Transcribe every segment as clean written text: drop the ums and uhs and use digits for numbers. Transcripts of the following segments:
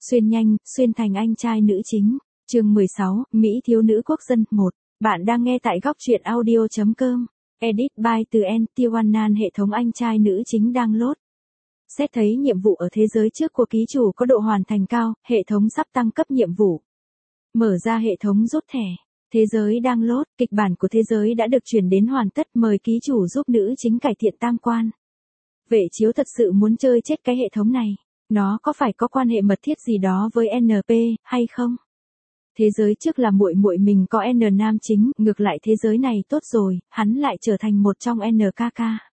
Xuyên nhanh, xuyên thành anh trai nữ chính. Chương 16, Mỹ thiếu nữ quốc dân 1. Bạn đang nghe tại góc truyện audio.com. Edit by từ Tiwanan. Hệ thống anh trai nữ chính đang load. Xét thấy nhiệm vụ ở thế giới trước của ký chủ có độ hoàn thành cao, hệ thống sắp tăng cấp nhiệm vụ. Mở ra hệ thống rút thẻ. Thế giới đang load, kịch bản của thế giới đã được chuyển đến hoàn tất, mời ký chủ giúp nữ chính cải thiện tam quan. Vệ chiếu thật sự muốn chơi chết cái hệ thống này. Nó có phải có quan hệ mật thiết gì đó với NP, hay không? Thế giới trước là muội muội mình có N nam chính, ngược lại thế giới này tốt rồi, hắn lại trở thành một trong NKK.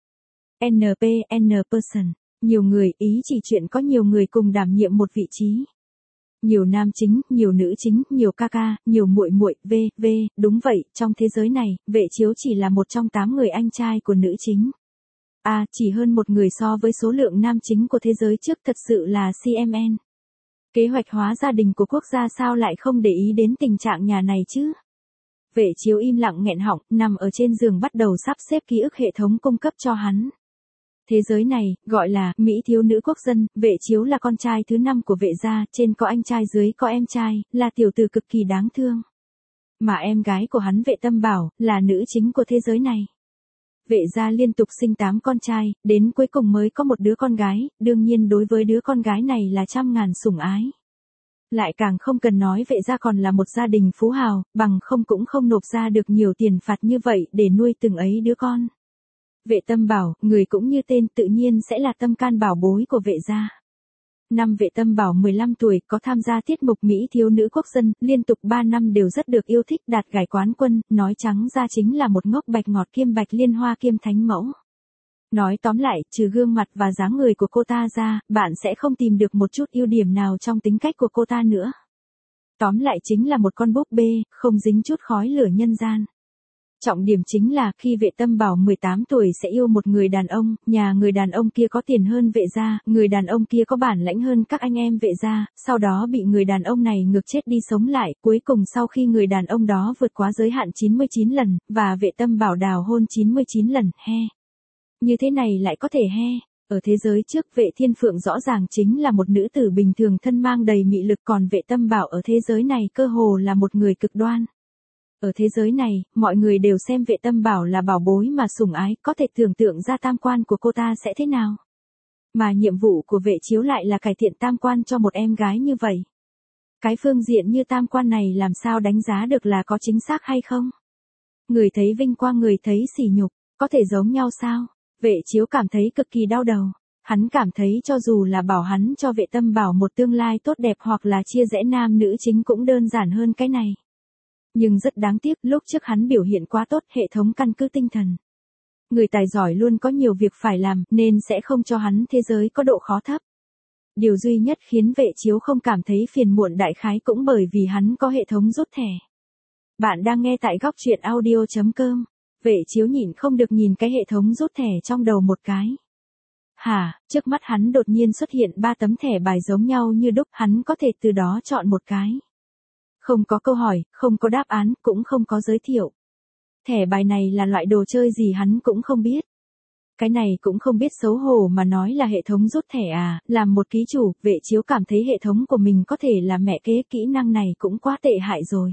NP, N person, nhiều người, ý chỉ chuyện có nhiều người cùng đảm nhiệm một vị trí. Nhiều nam chính, nhiều nữ chính, nhiều KK, nhiều muội muội, v, đúng vậy, trong thế giới này, vệ chiếu chỉ là một trong 8 người anh trai của nữ chính. Chỉ hơn một người so với số lượng nam chính của thế giới trước, thật sự là CMN. Kế hoạch hóa gia đình của quốc gia sao lại không để ý đến tình trạng nhà này chứ? Vệ chiếu im lặng nghẹn họng, nằm ở trên giường bắt đầu sắp xếp ký ức hệ thống cung cấp cho hắn. Thế giới này, gọi là Mỹ thiếu nữ quốc dân, vệ chiếu là con trai thứ 5 của vệ gia, trên có anh trai dưới có em trai, là tiểu tử cực kỳ đáng thương. Mà em gái của hắn vệ tâm bảo, là nữ chính của thế giới này. Vệ gia liên tục sinh 8 con trai, đến cuối cùng mới có một đứa con gái, đương nhiên đối với đứa con gái này là trăm ngàn sủng ái. Lại càng không cần nói vệ gia còn là một gia đình phú hào, bằng không cũng không nộp ra được nhiều tiền phạt như vậy để nuôi từng ấy đứa con. Vệ tâm bảo, người cũng như tên tự nhiên sẽ là tâm can bảo bối của vệ gia. Năm vệ tâm bảo 15 tuổi, có tham gia tiết mục Mỹ thiếu nữ quốc dân, liên tục 3 năm đều rất được yêu thích, đạt giải quán quân, nói trắng ra chính là một ngốc bạch ngọt kiêm bạch liên hoa kiêm thánh mẫu. Nói tóm lại, trừ gương mặt và dáng người của cô ta ra, bạn sẽ không tìm được một chút ưu điểm nào trong tính cách của cô ta nữa. Tóm lại chính là một con búp bê, không dính chút khói lửa nhân gian. Trọng điểm chính là khi vệ tâm bảo 18 tuổi sẽ yêu một người đàn ông, nhà người đàn ông kia có tiền hơn vệ gia, người đàn ông kia có bản lãnh hơn các anh em vệ gia, sau đó bị người đàn ông này ngược chết đi sống lại, cuối cùng sau khi người đàn ông đó vượt quá giới hạn 99 lần, và vệ tâm bảo đào hôn 99 lần, Như thế này lại có thể Ở thế giới trước vệ thiên phượng rõ ràng chính là một nữ tử bình thường thân mang đầy mị lực, còn vệ tâm bảo ở thế giới này cơ hồ là một người cực đoan. Ở thế giới này, mọi người đều xem vệ tâm bảo là bảo bối mà sủng ái, có thể tưởng tượng ra tam quan của cô ta sẽ thế nào. Mà nhiệm vụ của vệ chiếu lại là cải thiện tam quan cho một em gái như vậy. Cái phương diện như tam quan này làm sao đánh giá được là có chính xác hay không? Người thấy vinh quang người thấy sỉ nhục, có thể giống nhau sao? Vệ chiếu cảm thấy cực kỳ đau đầu. Hắn cảm thấy cho dù là bảo hắn cho vệ tâm bảo một tương lai tốt đẹp hoặc là chia rẽ nam nữ chính cũng đơn giản hơn cái này. Nhưng rất đáng tiếc, lúc trước hắn biểu hiện quá tốt, hệ thống căn cứ tinh thần. Người tài giỏi luôn có nhiều việc phải làm, nên sẽ không cho hắn thế giới có độ khó thấp. Điều duy nhất khiến vệ chiếu không cảm thấy phiền muộn đại khái cũng bởi vì hắn có hệ thống rút thẻ. Bạn đang nghe tại góc truyện audio.com. Vệ chiếu nhìn không được nhìn cái hệ thống rút thẻ trong đầu một cái. Trước mắt hắn đột nhiên xuất hiện 3 tấm thẻ bài giống nhau như đúc, hắn có thể từ đó chọn một cái. Không có câu hỏi, không có đáp án, cũng không có giới thiệu. Thẻ bài này là loại đồ chơi gì hắn cũng không biết. Cái này cũng không biết xấu hổ mà nói là hệ thống rút thẻ làm một ký chủ, vệ chiếu cảm thấy hệ thống của mình có thể là mẹ kế, kỹ năng này cũng quá tệ hại rồi.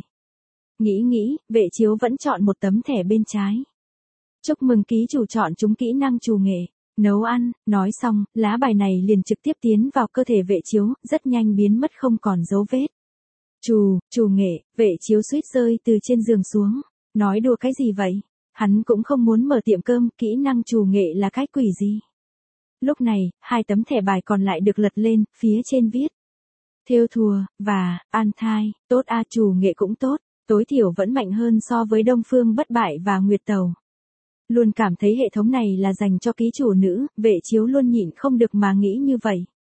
Nghĩ, vệ chiếu vẫn chọn một tấm thẻ bên trái. Chúc mừng ký chủ chọn trúng kỹ năng trù nghệ, nấu ăn, nói xong, lá bài này liền trực tiếp tiến vào cơ thể vệ chiếu, rất nhanh biến mất không còn dấu vết. Trù nghệ, vệ chiếu suýt rơi từ trên giường xuống. Nói đùa cái gì vậy? Hắn cũng không muốn mở tiệm cơm, kỹ năng trù nghệ là cái quỷ gì? Lúc này, 2 tấm thẻ bài còn lại được lật lên, phía trên viết. Thêu thùa, và, an thai, tốt trù nghệ cũng tốt, tối thiểu vẫn mạnh hơn so với Đông Phương Bất Bại và Nguyệt Tàu. Luôn cảm thấy hệ thống này là dành cho ký chủ nữ, vệ chiếu luôn nhịn không được mà nghĩ như vậy.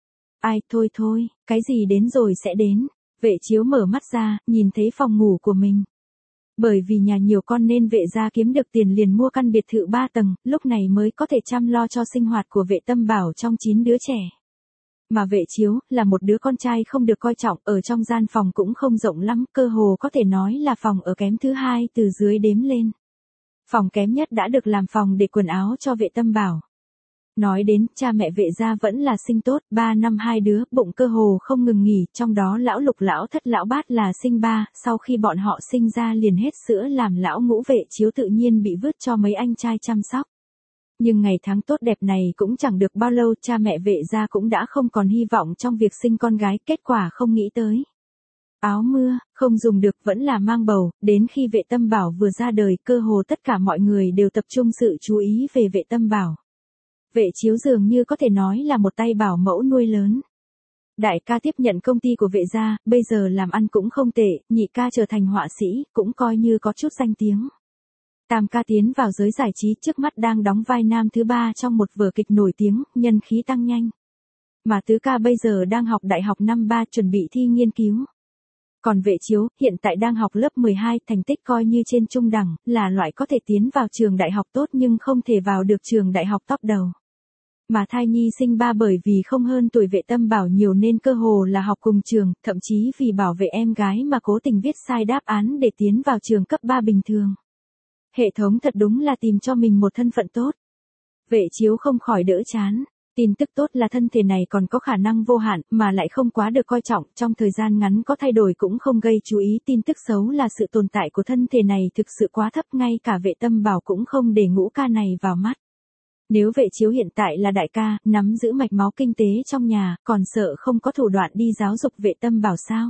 Thôi, cái gì đến rồi sẽ đến. Vệ chiếu mở mắt ra, nhìn thấy phòng ngủ của mình. Bởi vì nhà nhiều con nên vệ gia kiếm được tiền liền mua căn biệt thự 3 tầng, lúc này mới có thể chăm lo cho sinh hoạt của vệ tâm bảo trong 9 đứa trẻ. Mà vệ chiếu, là một đứa con trai không được coi trọng, ở trong gian phòng cũng không rộng lắm, cơ hồ có thể nói là phòng ở kém thứ 2 từ dưới đếm lên. Phòng kém nhất đã được làm phòng để quần áo cho vệ tâm bảo. Nói đến, cha mẹ vệ gia vẫn là sinh tốt, 3 năm 2 đứa, bụng cơ hồ không ngừng nghỉ, trong đó lão Lục lão Thất lão Bát là sinh 3, sau khi bọn họ sinh ra liền hết sữa làm lão Ngũ Vệ Chiếu tự nhiên bị vứt cho mấy anh trai chăm sóc. Nhưng ngày tháng tốt đẹp này cũng chẳng được bao lâu, cha mẹ vệ gia cũng đã không còn hy vọng trong việc sinh con gái, kết quả không nghĩ tới. Áo mưa, không dùng được vẫn là mang bầu, đến khi Vệ Tâm Bảo vừa ra đời, cơ hồ tất cả mọi người đều tập trung sự chú ý về Vệ Tâm Bảo. Vệ Chiếu dường như có thể nói là một tay bảo mẫu nuôi lớn. Đại ca tiếp nhận công ty của vệ gia, bây giờ làm ăn cũng không tệ, nhị ca trở thành họa sĩ, cũng coi như có chút danh tiếng. Tam ca tiến vào giới giải trí, trước mắt đang đóng vai nam thứ 3 trong một vở kịch nổi tiếng, nhân khí tăng nhanh. Mà tứ ca bây giờ đang học đại học năm 3 chuẩn bị thi nghiên cứu. Còn Vệ Chiếu, hiện tại đang học lớp 12, thành tích coi như trên trung đẳng, là loại có thể tiến vào trường đại học tốt nhưng không thể vào được trường đại học top đầu. Mà thai nhi sinh 3 bởi vì không hơn tuổi Vệ Tâm Bảo nhiều nên cơ hồ là học cùng trường, thậm chí vì bảo vệ em gái mà cố tình viết sai đáp án để tiến vào trường cấp 3 bình thường. Hệ thống thật đúng là tìm cho mình một thân phận tốt. Vệ Chiếu không khỏi đỡ chán. Tin tức tốt là thân thể này còn có khả năng vô hạn mà lại không quá được coi trọng, trong thời gian ngắn có thay đổi cũng không gây chú ý. Tin tức xấu là sự tồn tại của thân thể này thực sự quá thấp, ngay cả Vệ Tâm Bảo cũng không để Ngũ ca này vào mắt. Nếu Vệ Chiếu hiện tại là đại ca, nắm giữ mạch máu kinh tế trong nhà, còn sợ không có thủ đoạn đi giáo dục Vệ Tâm Bảo sao?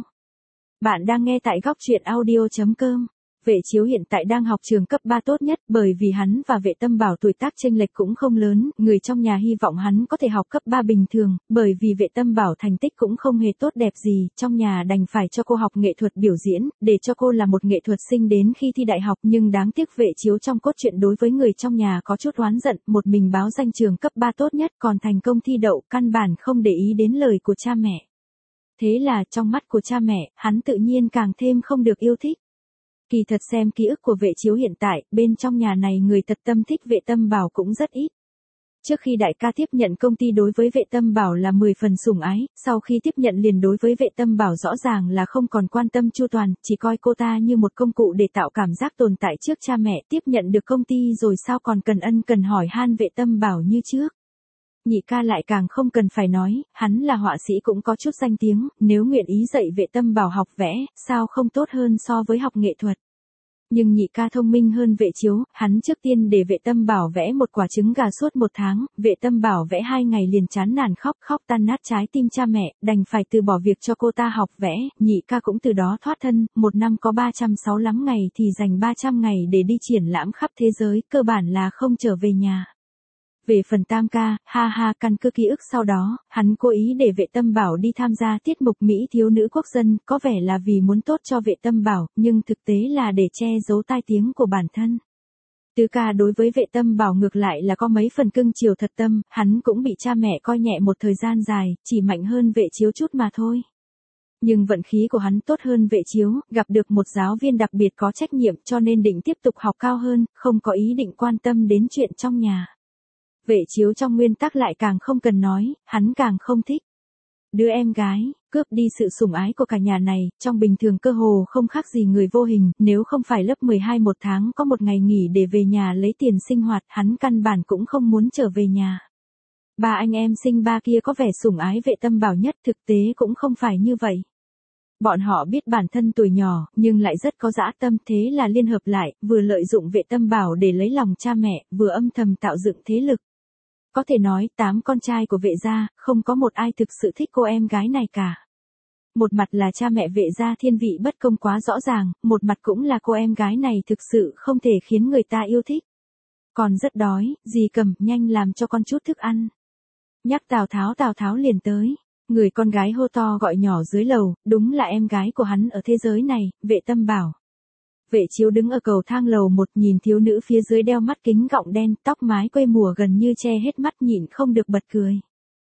Bạn đang nghe tại góc truyện audio.com. Vệ Chiếu hiện tại đang học trường cấp 3 tốt nhất, bởi vì hắn và Vệ Tâm Bảo tuổi tác chênh lệch cũng không lớn, người trong nhà hy vọng hắn có thể học cấp 3 bình thường, bởi vì Vệ Tâm Bảo thành tích cũng không hề tốt đẹp gì, trong nhà đành phải cho cô học nghệ thuật biểu diễn, để cho cô là một nghệ thuật sinh đến khi thi đại học, nhưng đáng tiếc Vệ Chiếu trong cốt truyện đối với người trong nhà có chút oán giận, một mình báo danh trường cấp 3 tốt nhất còn thành công thi đậu, căn bản không để ý đến lời của cha mẹ. Thế là trong mắt của cha mẹ, hắn tự nhiên càng thêm không được yêu thích. Kỳ thật xem ký ức của Vệ Chiếu hiện tại, bên trong nhà này người thật tâm thích Vệ Tâm Bảo cũng rất ít. Trước khi đại ca tiếp nhận công ty đối với Vệ Tâm Bảo là 10 phần sủng ái, sau khi tiếp nhận liền đối với Vệ Tâm Bảo rõ ràng là không còn quan tâm chu toàn, chỉ coi cô ta như một công cụ để tạo cảm giác tồn tại trước cha mẹ. Tiếp nhận được công ty rồi sao còn cần ân cần hỏi han Vệ Tâm Bảo như trước. Nhị ca lại càng không cần phải nói, hắn là họa sĩ cũng có chút danh tiếng, nếu nguyện ý dạy Vệ Tâm Bảo học vẽ, sao không tốt hơn so với học nghệ thuật. Nhưng nhị ca thông minh hơn Vệ Chiếu, hắn trước tiên để Vệ Tâm Bảo vẽ một quả trứng gà suốt 1 tháng, Vệ Tâm Bảo vẽ 2 ngày liền chán nản khóc tan nát trái tim cha mẹ, đành phải từ bỏ việc cho cô ta học vẽ, nhị ca cũng từ đó thoát thân, 1 năm có 365 ngày thì dành 300 ngày để đi triển lãm khắp thế giới, cơ bản là không trở về nhà. Về phần Tam ca, căn cứ ký ức sau đó, hắn cố ý để Vệ Tâm Bảo đi tham gia tiết mục Mỹ thiếu nữ quốc dân, có vẻ là vì muốn tốt cho Vệ Tâm Bảo, nhưng thực tế là để che giấu tai tiếng của bản thân. Tứ ca đối với Vệ Tâm Bảo ngược lại là có mấy phần cưng chiều thật tâm, hắn cũng bị cha mẹ coi nhẹ một thời gian dài, chỉ mạnh hơn Vệ Chiếu chút mà thôi. Nhưng vận khí của hắn tốt hơn Vệ Chiếu, gặp được một giáo viên đặc biệt có trách nhiệm cho nên định tiếp tục học cao hơn, không có ý định quan tâm đến chuyện trong nhà. Vệ Chiếu trong nguyên tắc lại càng không cần nói, hắn càng không thích. Đứa em gái, cướp đi sự sủng ái của cả nhà này, trong bình thường cơ hồ không khác gì người vô hình, nếu không phải lớp 12 1 tháng có 1 ngày nghỉ để về nhà lấy tiền sinh hoạt, hắn căn bản cũng không muốn trở về nhà. 3 anh em sinh 3 kia có vẻ sủng ái Vệ Tâm Bảo nhất, thực tế cũng không phải như vậy. Bọn họ biết bản thân tuổi nhỏ, nhưng lại rất có dã tâm, thế là liên hợp lại, vừa lợi dụng Vệ Tâm Bảo để lấy lòng cha mẹ, vừa âm thầm tạo dựng thế lực. Có thể nói, 8 con trai của Vệ gia, không có một ai thực sự thích cô em gái này cả. Một mặt là cha mẹ Vệ gia thiên vị bất công quá rõ ràng, một mặt cũng là cô em gái này thực sự không thể khiến người ta yêu thích. Còn rất đói, dì Cầm, nhanh làm cho con chút thức ăn. Nhắc Tào Tháo liền tới. Người con gái hô to gọi nhỏ dưới lầu, đúng là em gái của hắn ở thế giới này, Vệ Tâm Bảo. Vệ Chiếu đứng ở cầu thang lầu 1 nhìn thiếu nữ phía dưới đeo mắt kính gọng đen, tóc mái quây mùa gần như che hết mắt, nhịn không được bật cười.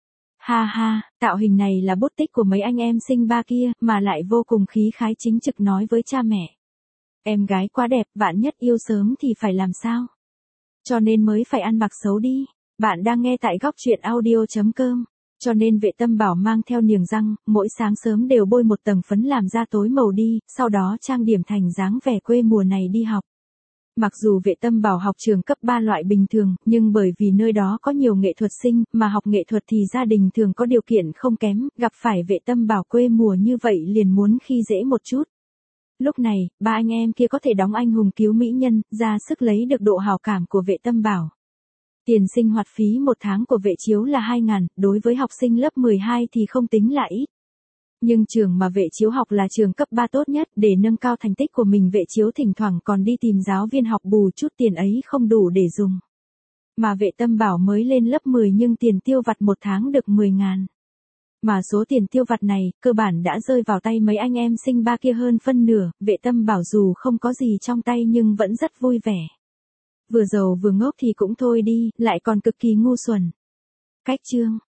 Tạo hình này là bút tích của mấy anh em sinh 3 kia, mà lại vô cùng khí khái chính trực nói với cha mẹ. Em gái quá đẹp, vạn nhất yêu sớm thì phải làm sao? Cho nên mới phải ăn mặc xấu đi. Bạn đang nghe tại góc truyện audio.com. Cho nên Vệ Tâm Bảo mang theo niềng răng, mỗi sáng sớm đều bôi một tầng phấn làm da tối màu đi, sau đó trang điểm thành dáng vẻ quê mùa này đi học. Mặc dù Vệ Tâm Bảo học trường cấp 3 loại bình thường, nhưng bởi vì nơi đó có nhiều nghệ thuật sinh, mà học nghệ thuật thì gia đình thường có điều kiện không kém, gặp phải Vệ Tâm Bảo quê mùa như vậy liền muốn khi dễ một chút. Lúc này, ba anh em kia có thể đóng anh hùng cứu mỹ nhân, ra sức lấy được độ hảo cảm của Vệ Tâm Bảo. Tiền sinh hoạt phí một tháng của Vệ Chiếu là 2.000, đối với học sinh lớp 12 thì không tính là ít. Nhưng trường mà Vệ Chiếu học là trường cấp 3 tốt nhất, để nâng cao thành tích của mình Vệ Chiếu thỉnh thoảng còn đi tìm giáo viên học bù, chút tiền ấy không đủ để dùng. Mà Vệ Tâm Bảo mới lên lớp 10 nhưng tiền tiêu vặt một tháng được 10.000. Mà số tiền tiêu vặt này, cơ bản đã rơi vào tay mấy anh em sinh ba kia hơn phân nửa, Vệ Tâm Bảo dù không có gì trong tay nhưng vẫn rất vui vẻ. Vừa giàu vừa ngốc thì cũng thôi đi, lại còn cực kỳ ngu xuẩn. Cách chương